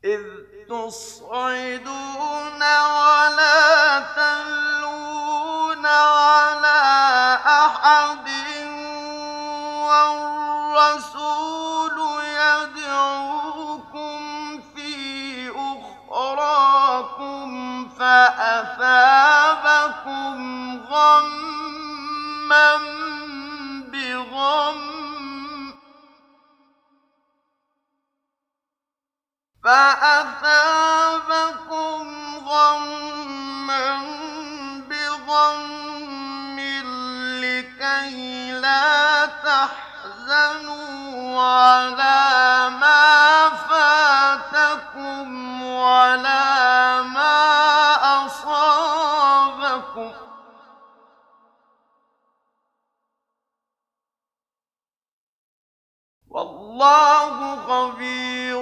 إذ تصعدون ولا تلوون على أحد والرسول يدعوكم في أخراكم فأثابكم غمّا بغمّ لكي لا تحزنوا على ما فاتكم ولا ما أصابكم والله خبير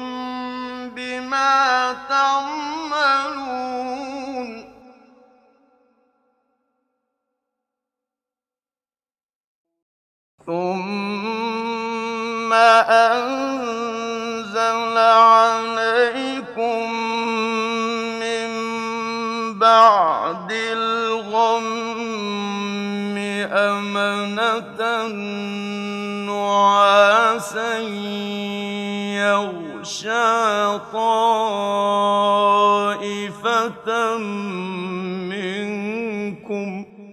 بما تعملون ثم أنزل عليكم من بعد الغم أمنة نعاسا يغشى طائفة منكم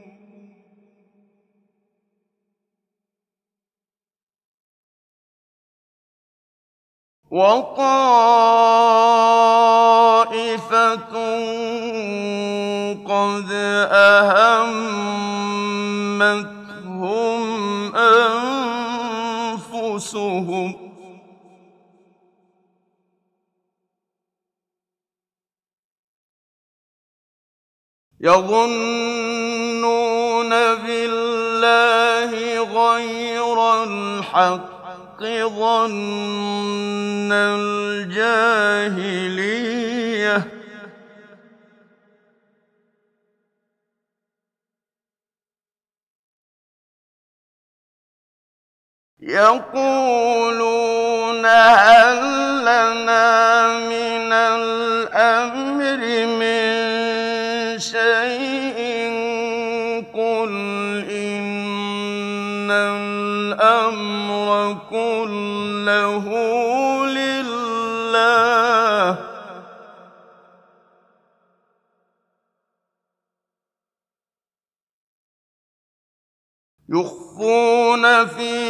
وطائفة قد أهمتهم أنفسهم يظنون بالله غير الحق ظن الجاهلية يقولون هل لنا من الأمر من شيء قل إن الأمر كله لله يخفون في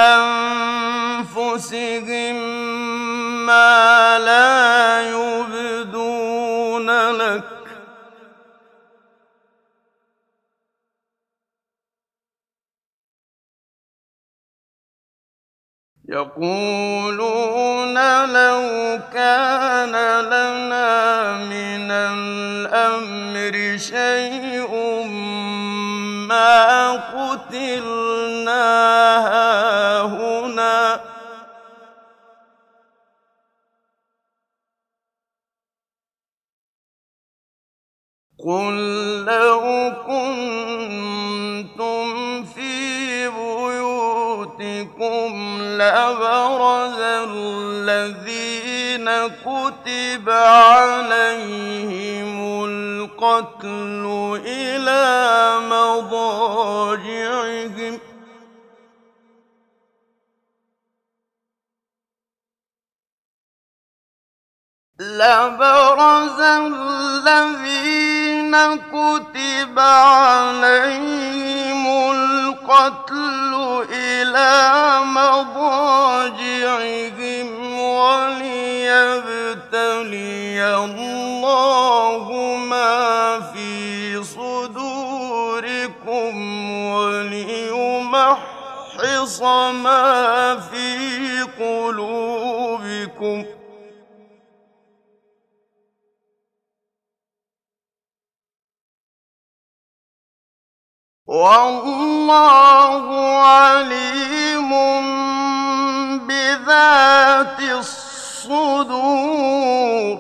أنفسهم ما لا يبدون لك يقولون لو كان لنا من الأمر شيء ما قتلنا هاهنا قل لو كنتم في بيوتكم لبرز الذين كتب عليهم القتل إلى مضاجعهم لبرز الذين كتب عليهم القتل إلى مضاجعهم وليبتلي الله ما في صدوركم وليمحص ما في قلوبكم والله عليم بذات الصدور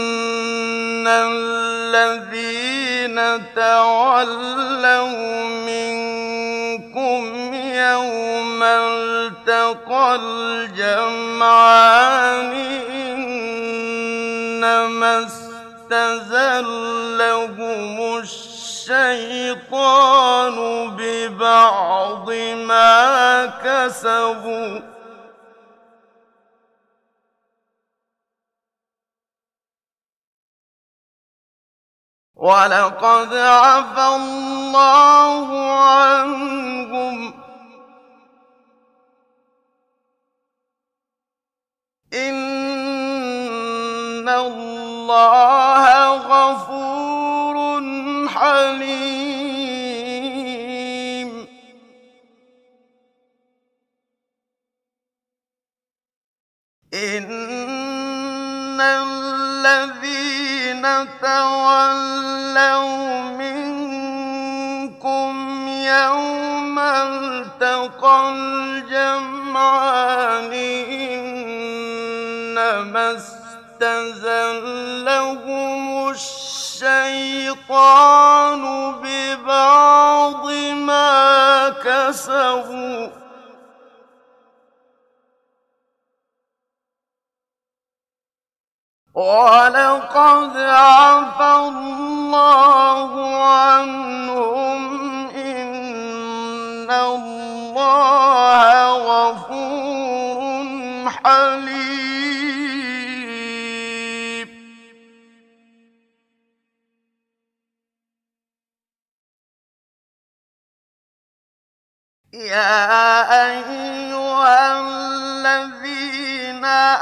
إن الذين تولوا التقى الجمعان إنما استزلهم الشيطان ببعض ما كسبوا ولقد عفا الله عنهم إن الله غفور حليم إن الذين تولوا منكم يوم التقى الجمعان إنما استزلهم الشيطان ببعض ما كسبوا ولقد عفا الله عنهم إن الله غفور حليم يا أيها الذين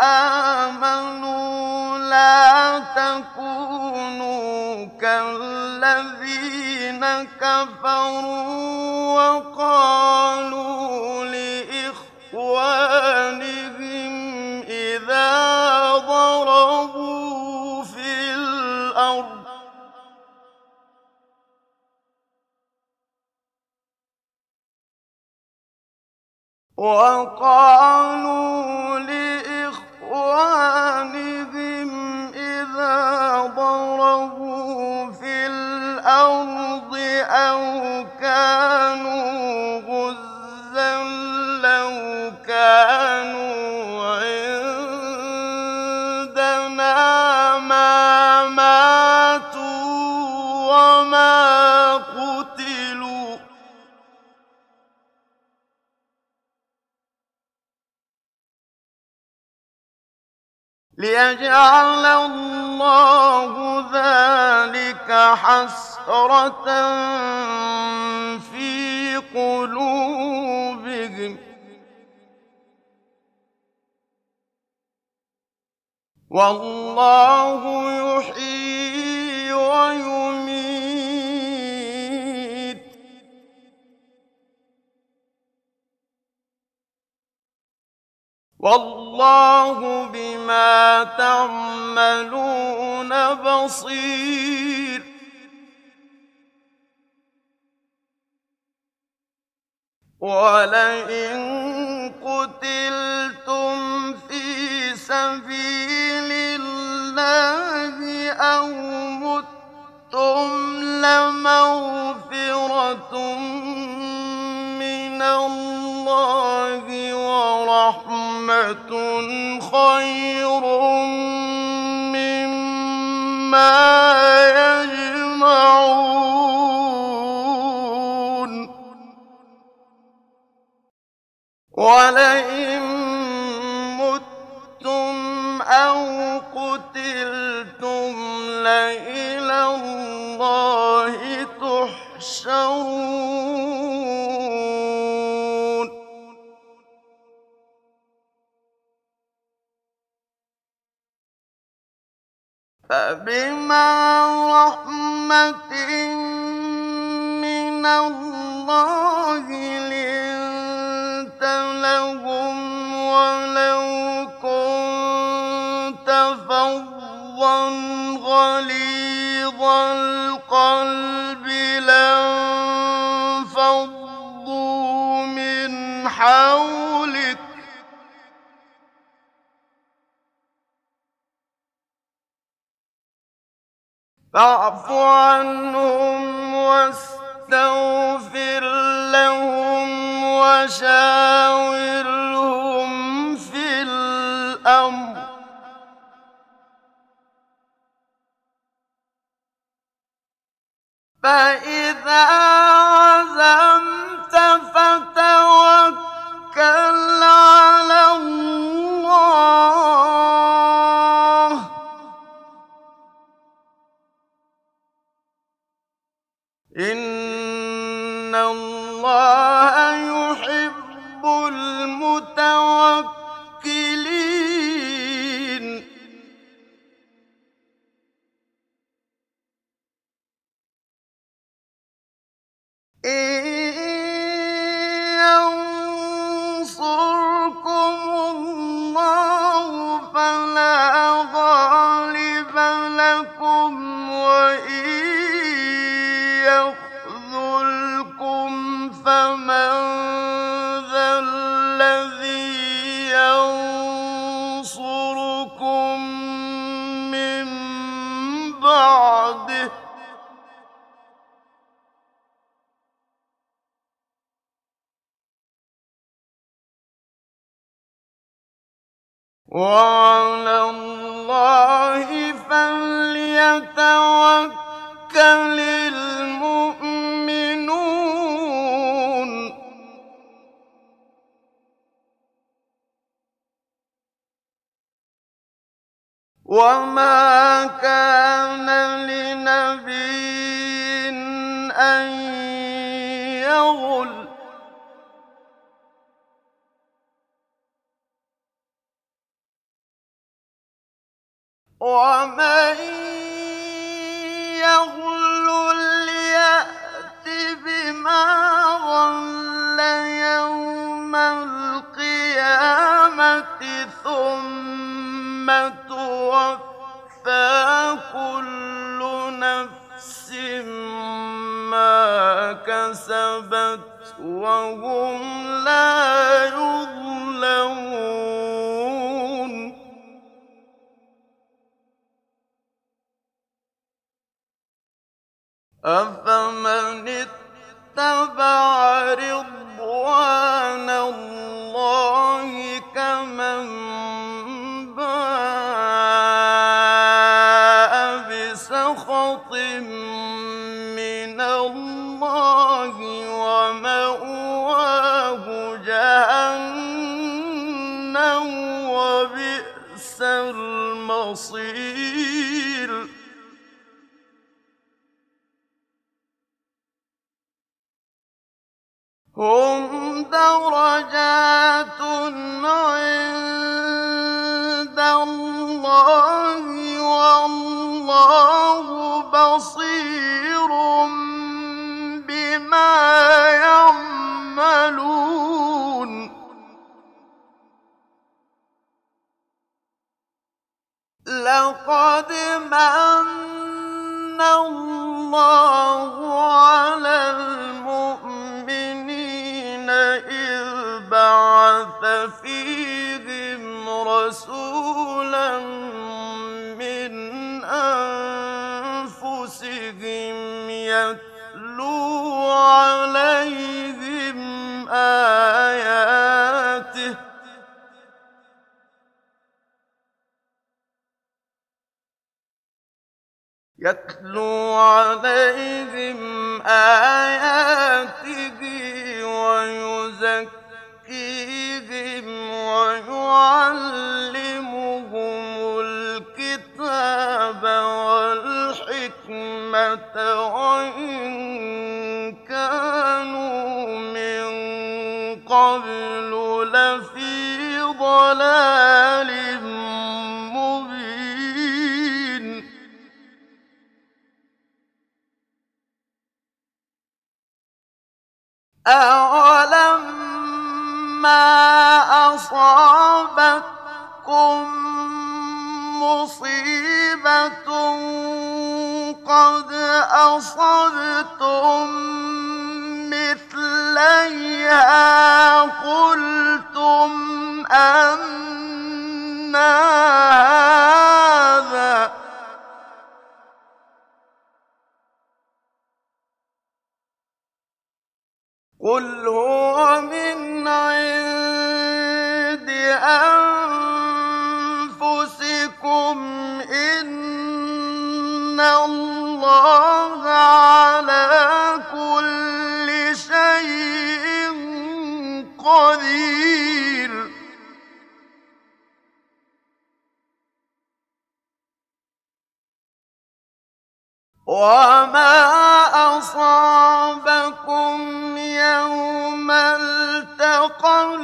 آمنوا لا تكونوا كالذين كفروا وقالوا لإخوانهم إذا ضربوا في الأرض أو كانوا غزا لو كانوا عندنا ما ماتوا وما قتلوا ليجعل الله ذلك حسرة في قلوبهم والله يحيي ويميت والله بما تعملون بصير ولئن قتلتم في سبيل الله أو متم لمغفرة من الله ورحمة خير مما يجمعون ولئن متم أو قتلتم لإلى الله تحشرون فبما رحمة من الله لنت لهم ولو كنت فظا غليظ القلب لانفضوا من حولك فاعف عنهم واستغفر لهم وشاورهم إِنَّ اللَّهَ يُحِبُّ الْمُتَوَكِّلِينَ إِن يَنصُرْكُمُ اللَّهُ فَلَا غَالِبَ لَكُمْ وَإِن يَخْذُلْكُمْ فَمَن ذَا الَّذِي يَنصُرُكُم مِّن بَعْدِهِ ۗ وَعَلَى اللَّهِ فَلْيَتَوَكَّلِ الْمُؤْمِنُونَ وَمَا كَانَ لِنَبِيٍّ أَن يَغُلَّ وَمَن يَغْلُلْ يَأْتِ بِمَا غَلَّ يَوْمَ الْقِيَامَةِ ثُمَّ تُوَفَّىٰ كُلُّ نَفْسٍ مَّا كَسَبَتْ وَهُمْ لَا يُظْلَمُونَ أَفَمَنِ اتَّبَعَ رِضْوَانَ اللَّهِ كَمَن بَاءَ بِسَخَطٍ مِّنَ اللَّهِ وَمَأْوَاهُ جَهَنَّمُ وَبِئْسَ الْمَصِيرُ هُمْ دَرَجَاتٌ عِندَ اللَّهِ وَاللَّهُ بَصِيرٌ بِمَا يَعْمَلُونَ لَقَدْ مَنَّ اللَّهُ عَلَى الْمُؤْمِنِينَ إِذْ بَعَثَ فِيهِمْ رَسُولًا مِّنْ أَنفُسِهِمْ يَتْلُو عَلَيْهِمْ آيَاتِهِ وَيُزَكِّيهِمْ وَيُعَلِّمُهُمُ الْكِتَابَ وَالْحِكْمَةَ وَإِن كَانُوا مِن قَبْلُ لَفِي ضَلَالٍ مُّبِينٍ أَوَلَمَّا أَصَابَتْكُم مُّصِيبَةٌ قَدْ أَصَبْتُم مِّثْلَيْهَا قُلْتُمْ أَنَّىٰ هَٰذَا ۖ قُلْ هُوَ مِنْ عِندِ أَنفُسِكُمْ ۗ إِنَّ اللَّهَ عَلَىٰ كُلِّ شَيْءٍ قَدِيرٌ وَمَا أَصَابَكُم التقى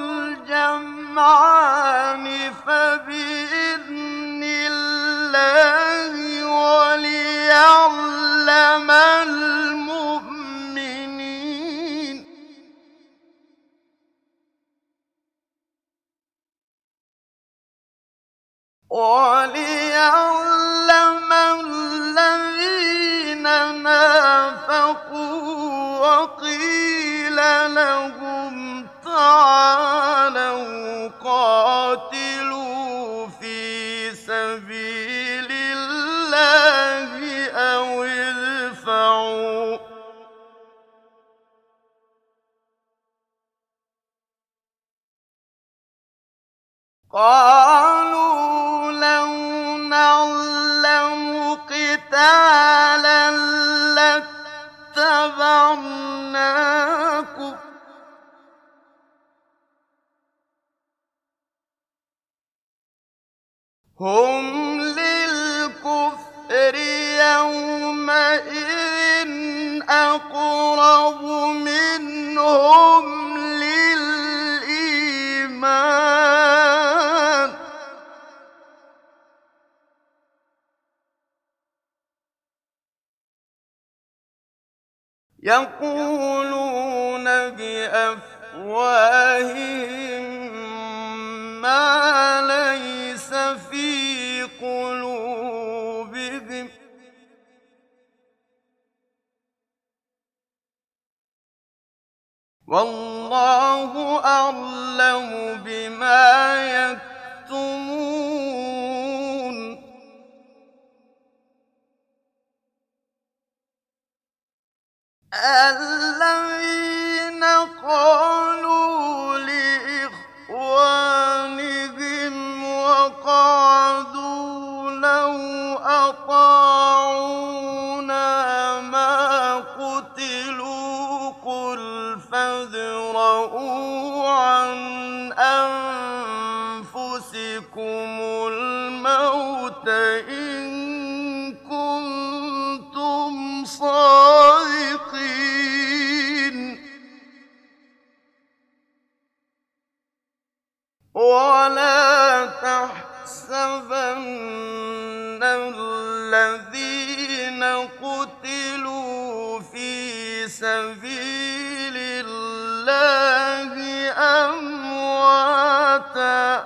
الجمعان فبإذن الله وليعلم المؤمنين وليعلم الذين نافقوا وقيل لهم تعالوا قاتلوا في سبيل الله أو ادفعوا قالوا لو نعلم قتالا لاتبعناكم هم للكفر يومئذ أقرب منهم للإيمان يقولون بأفواههم ما ليس في قلوبهم والله أعلم بما يكتمون الذين قالوا لإخوانهم وقعدوا لو أطاعونا ما قتلوا قل فادرءوا عن أنفسكم الموت إن كنتم صادقين ولا تحسبن الذين قتلوا في سبيل الله أمواتا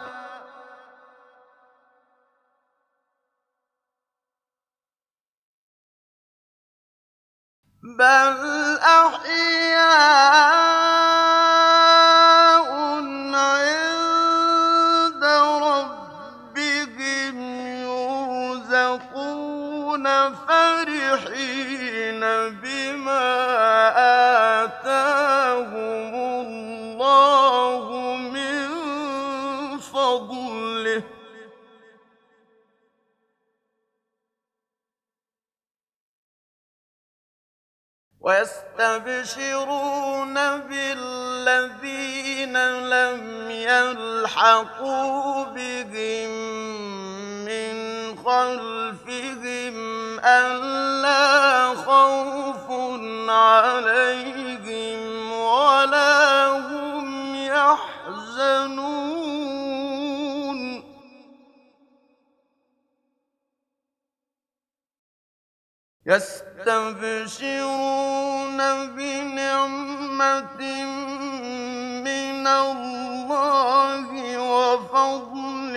بل أحياء عند ربهم يرزقون فرحين بما آتاهم الله من فضله ويستبشرون بالذين لم يلحقوا بهم من خلفهم ألا خوف عليهم ولا هم يحزنون يستبشرون بنعمة من الله وفضل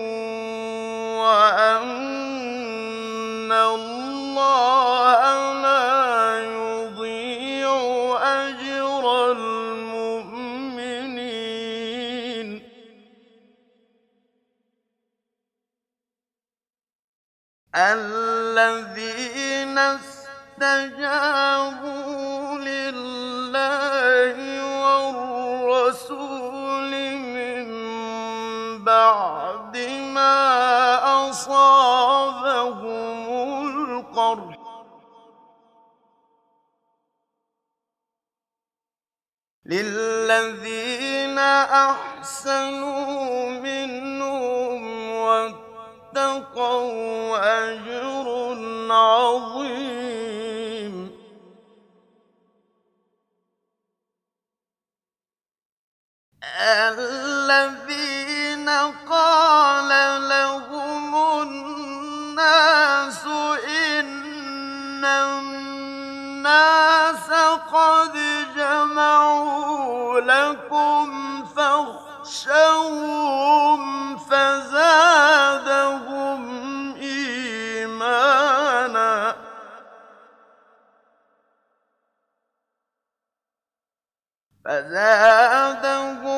وأن الله لا يضيع أجر المؤمنين الذين استجابوا لله والرسول من بعد ما أصابهم القرح للذين أحسنوا منهم واتقوا أجر عظيم الذين قال لهم الناس إن الناس قد جمعوا لكم فاخشوهم فزادهم